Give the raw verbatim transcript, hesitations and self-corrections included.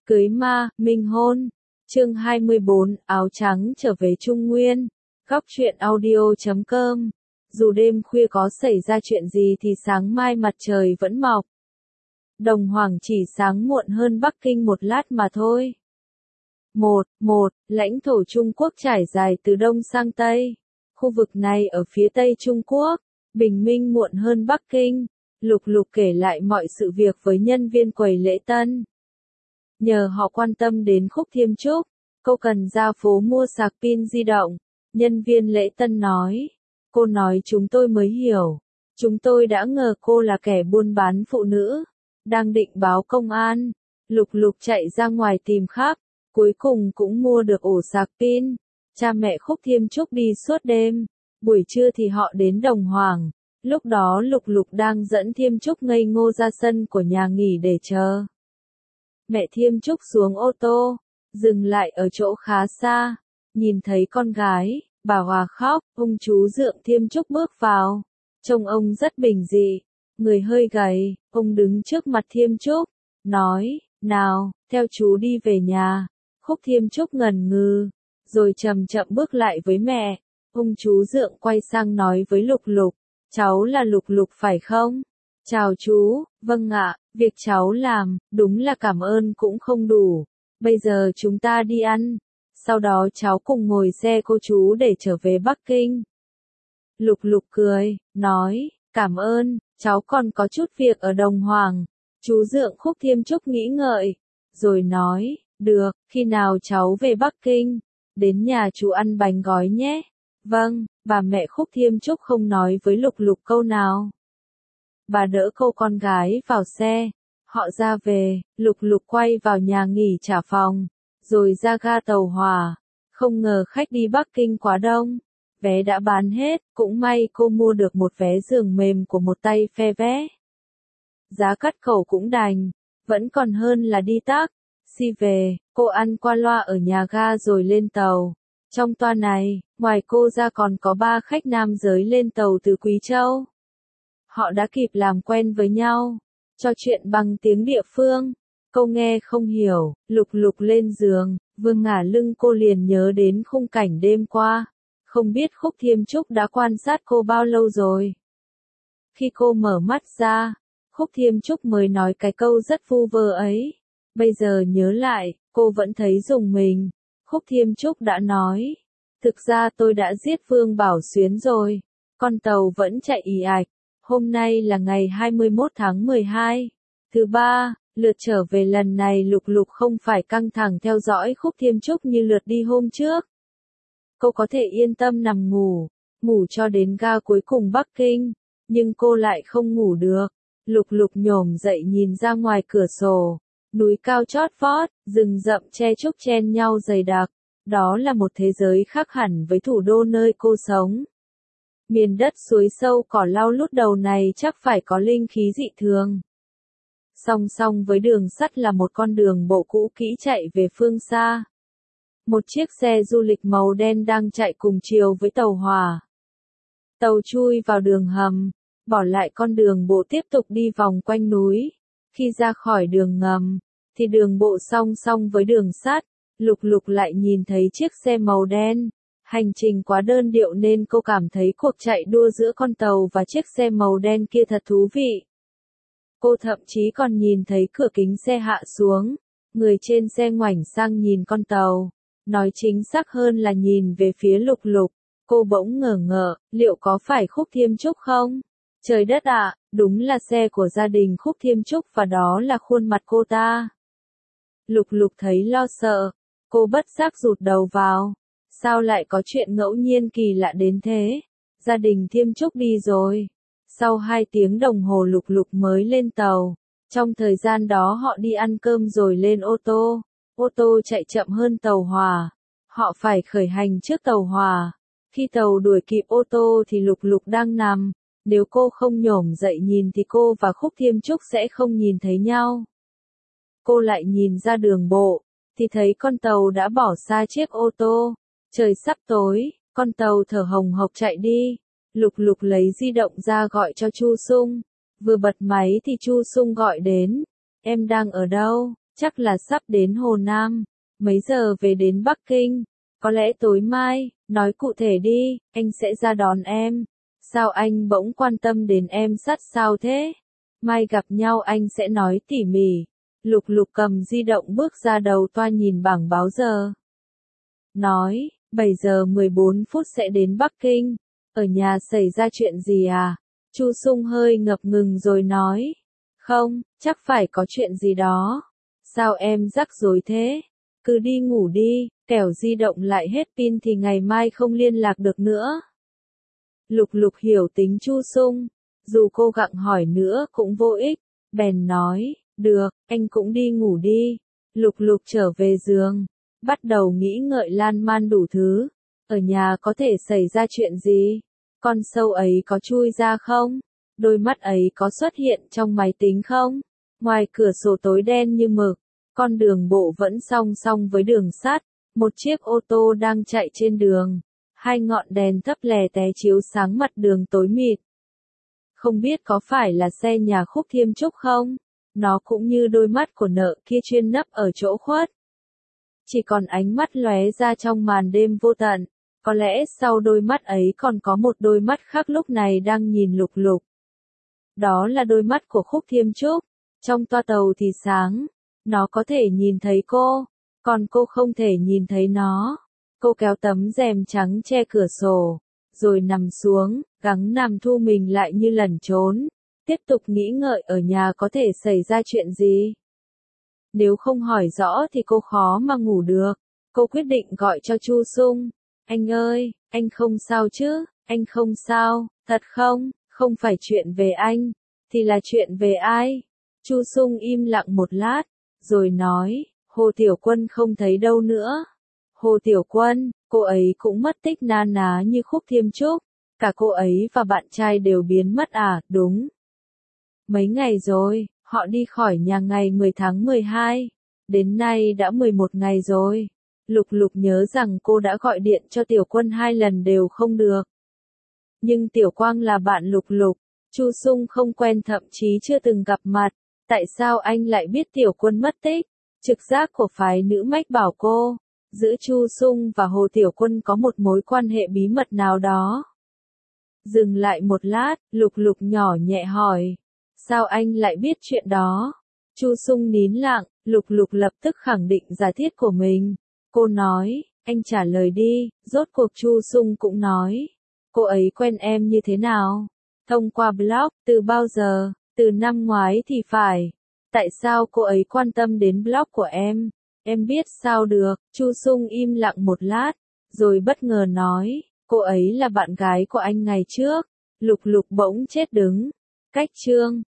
Cưới ma, minh hôn. Chương hai mươi bốn, áo trắng trở về Trung Nguyên. Góc truyện audio chấm com. Dù đêm khuya có xảy ra chuyện gì thì sáng mai mặt trời vẫn mọc. Đồng Hoàng chỉ sáng muộn hơn Bắc Kinh một lát mà thôi. một. một. Lãnh thổ Trung Quốc trải dài từ Đông sang Tây. Khu vực này ở phía Tây Trung Quốc, bình minh muộn hơn Bắc Kinh. Lục Lục kể lại mọi sự việc với nhân viên quầy lễ tân. Nhờ họ quan tâm đến Khúc Thiêm Trúc, cô cần ra phố mua sạc pin di động. Nhân viên lễ tân nói. Cô nói chúng tôi mới hiểu. Chúng tôi đã ngờ cô là kẻ buôn bán phụ nữ. Đang định báo công an. Lục Lục chạy ra ngoài tìm khắp. Cuối cùng cũng mua được ổ sạc pin. Cha mẹ Khúc Thiêm Trúc đi suốt đêm. Buổi trưa thì họ đến Đồng Hoàng. Lúc đó Lục Lục đang dẫn Thiêm Trúc ngây ngô ra sân của nhà nghỉ để chờ. Mẹ Thiêm Trúc xuống ô tô, dừng lại ở chỗ khá xa, nhìn thấy con gái, bà Hòa khóc. Ông chú Dượng Thiêm Trúc bước vào, trông ông rất bình dị, người hơi gầy. Ông đứng trước mặt Thiêm Trúc, nói, nào, theo chú đi về nhà. Khúc Thiêm Trúc ngần ngừ, rồi chậm chậm bước lại với mẹ. Ông chú Dượng quay sang nói với Lục Lục, cháu là Lục Lục phải không? Chào chú, vâng ạ, việc cháu làm, đúng là cảm ơn cũng không đủ. Bây giờ chúng ta đi ăn, sau đó cháu cùng ngồi xe cô chú để trở về Bắc Kinh. Lục Lục cười, nói, cảm ơn, cháu còn có chút việc ở Đồng Hoàng. Chú Dượng Khúc Thiêm Trúc nghĩ ngợi, rồi nói, được, khi nào cháu về Bắc Kinh, đến nhà chú ăn bánh gói nhé. Vâng, bà mẹ Khúc Thiêm Trúc không nói với Lục Lục câu nào. Bà đỡ cô con gái vào xe, họ ra về. Lục Lục quay vào nhà nghỉ trả phòng, rồi ra ga tàu hỏa. Không ngờ khách đi Bắc Kinh quá đông, vé đã bán hết, cũng may cô mua được một vé giường mềm của một tay phe vé. Giá cắt khẩu cũng đành, vẫn còn hơn là đi taxi về. Cô ăn qua loa ở nhà ga rồi lên tàu. Trong toa này, ngoài cô ra còn có ba khách nam giới lên tàu từ Quý Châu. Họ đã kịp làm quen với nhau, trò chuyện bằng tiếng địa phương. Câu nghe không hiểu. Lục Lục lên giường, vừa ngả lưng cô liền nhớ đến khung cảnh đêm qua. Không biết Khúc Thiêm Trúc đã quan sát cô bao lâu rồi. Khi cô mở mắt ra, Khúc Thiêm Trúc mới nói cái câu rất vu vơ ấy. Bây giờ nhớ lại, cô vẫn thấy rùng mình. Khúc Thiêm Trúc đã nói, thực ra tôi đã giết Vương Bảo Xuyến rồi. Con tàu vẫn chạy ì ạch. Hôm nay là ngày hai mươi mốt tháng mười hai. Thứ ba, lượt trở về lần này Lục Lục không phải căng thẳng theo dõi Khúc Thiêm Trúc như lượt đi hôm trước. Cô có thể yên tâm nằm ngủ, ngủ cho đến ga cuối cùng Bắc Kinh, nhưng cô lại không ngủ được. Lục Lục nhổm dậy nhìn ra ngoài cửa sổ, núi cao chót vót, rừng rậm che trúc chen nhau dày đặc. Đó là một thế giới khác hẳn với thủ đô nơi cô sống. Miền đất suối sâu cỏ lau lút đầu này chắc phải có linh khí dị thường. Song song với đường sắt là một con đường bộ cũ kỹ chạy về phương xa. Một chiếc xe du lịch màu đen đang chạy cùng chiều với tàu hỏa. Tàu chui vào đường hầm, bỏ lại con đường bộ tiếp tục đi vòng quanh núi. Khi ra khỏi đường ngầm, thì đường bộ song song với đường sắt. Lục Lục lại nhìn thấy chiếc xe màu đen. Hành trình quá đơn điệu nên cô cảm thấy cuộc chạy đua giữa con tàu và chiếc xe màu đen kia thật thú vị. Cô thậm chí còn nhìn thấy cửa kính xe hạ xuống. Người trên xe ngoảnh sang nhìn con tàu. Nói chính xác hơn là nhìn về phía Lục Lục. Cô bỗng ngờ ngợ, liệu có phải Khúc Thiêm Trúc không? Trời đất ạ, đúng là xe của gia đình Khúc Thiêm Trúc và đó là khuôn mặt cô ta. Lục Lục thấy lo sợ. Cô bất giác rụt đầu vào. Sao lại có chuyện ngẫu nhiên kỳ lạ đến thế? Gia đình Thiêm Trúc đi rồi. Sau hai tiếng đồng hồ Lục Lục mới lên tàu. Trong thời gian đó họ đi ăn cơm rồi lên ô tô. Ô tô chạy chậm hơn tàu hỏa. Họ phải khởi hành trước tàu hỏa. Khi tàu đuổi kịp ô tô thì Lục Lục đang nằm. Nếu cô không nhổm dậy nhìn thì cô và Khúc Thiêm Trúc sẽ không nhìn thấy nhau. Cô lại nhìn ra đường bộ, thì thấy con tàu đã bỏ xa chiếc ô tô. Trời sắp tối, con tàu thở hồng hộc chạy đi. Lục Lục lấy di động ra gọi cho Chu Sung. Vừa bật máy thì Chu Sung gọi đến. Em đang ở đâu? Chắc là sắp đến Hồ Nam. Mấy giờ về đến Bắc Kinh? Có lẽ tối mai. Nói cụ thể đi, anh sẽ ra đón em. Sao anh bỗng quan tâm đến em sát sao thế? Mai gặp nhau anh sẽ nói tỉ mỉ. Lục Lục cầm di động bước ra đầu toa nhìn bảng báo giờ. Nói, bảy giờ mười bốn phút sẽ đến Bắc Kinh. Ở nhà xảy ra chuyện gì à? Chu Sung hơi ngập ngừng rồi nói. Không, chắc phải có chuyện gì đó. Sao em rắc rối thế? Cứ đi ngủ đi, kẻo di động lại hết pin thì ngày mai không liên lạc được nữa. Lục Lục hiểu tính Chu Sung. Dù cô gặng hỏi nữa cũng vô ích. Bèn nói, được, anh cũng đi ngủ đi. Lục Lục trở về giường. Bắt đầu nghĩ ngợi lan man đủ thứ. Ở nhà có thể xảy ra chuyện gì? Con sâu ấy có chui ra không? Đôi mắt ấy có xuất hiện trong máy tính không? Ngoài cửa sổ tối đen như mực, con đường bộ vẫn song song với đường sắt. Một chiếc ô tô đang chạy trên đường. Hai ngọn đèn thấp lè té chiếu sáng mặt đường tối mịt. Không biết có phải là xe nhà Khúc Thiêm Trúc không? Nó cũng như đôi mắt của nợ kia chuyên nấp ở chỗ khuất. Chỉ còn ánh mắt lóe ra trong màn đêm vô tận. Có lẽ sau đôi mắt ấy còn có một đôi mắt khác lúc này đang nhìn Lục Lục. Đó là đôi mắt của Khúc Thiêm Trúc. Trong toa tàu thì sáng. Nó có thể nhìn thấy cô. Còn cô không thể nhìn thấy nó. Cô kéo tấm rèm trắng che cửa sổ. Rồi nằm xuống, gắng nằm thu mình lại như lẩn trốn. Tiếp tục nghĩ ngợi ở nhà có thể xảy ra chuyện gì. Nếu không hỏi rõ thì cô khó mà ngủ được. Cô quyết định gọi cho Chu Sung. Anh ơi, anh không sao chứ? Anh không sao, thật không? Không phải chuyện về anh. Thì là chuyện về ai? Chu Sung im lặng một lát. Rồi nói, Hồ Tiểu Quân không thấy đâu nữa. Hồ Tiểu Quân, cô ấy cũng mất tích na ná như Khúc Thiêm Trúc. Cả cô ấy và bạn trai đều biến mất à, đúng. Mấy ngày rồi, họ đi khỏi nhà ngày mười tháng mười hai. Đến nay đã mười một ngày rồi. Lục Lục nhớ rằng cô đã gọi điện cho Tiểu Quân hai lần đều không được. Nhưng Tiểu Quang là bạn Lục Lục. Chu Sung không quen thậm chí chưa từng gặp mặt. Tại sao anh lại biết Tiểu Quân mất tích? Trực giác của phái nữ mách bảo cô. Giữa Chu Sung và Hồ Tiểu Quân có một mối quan hệ bí mật nào đó. Dừng lại một lát, Lục Lục nhỏ nhẹ hỏi. Sao anh lại biết chuyện đó? Chu Sung nín lặng, Lục Lục lập tức khẳng định giả thiết của mình. Cô nói, anh trả lời đi, rốt cuộc Chu Sung cũng nói. Cô ấy quen em như thế nào? Thông qua blog, từ bao giờ? Từ năm ngoái thì phải. Tại sao cô ấy quan tâm đến blog của em? Em biết sao được? Chu Sung im lặng một lát, rồi bất ngờ nói, cô ấy là bạn gái của anh ngày trước. Lục Lục bỗng chết đứng. Cách chương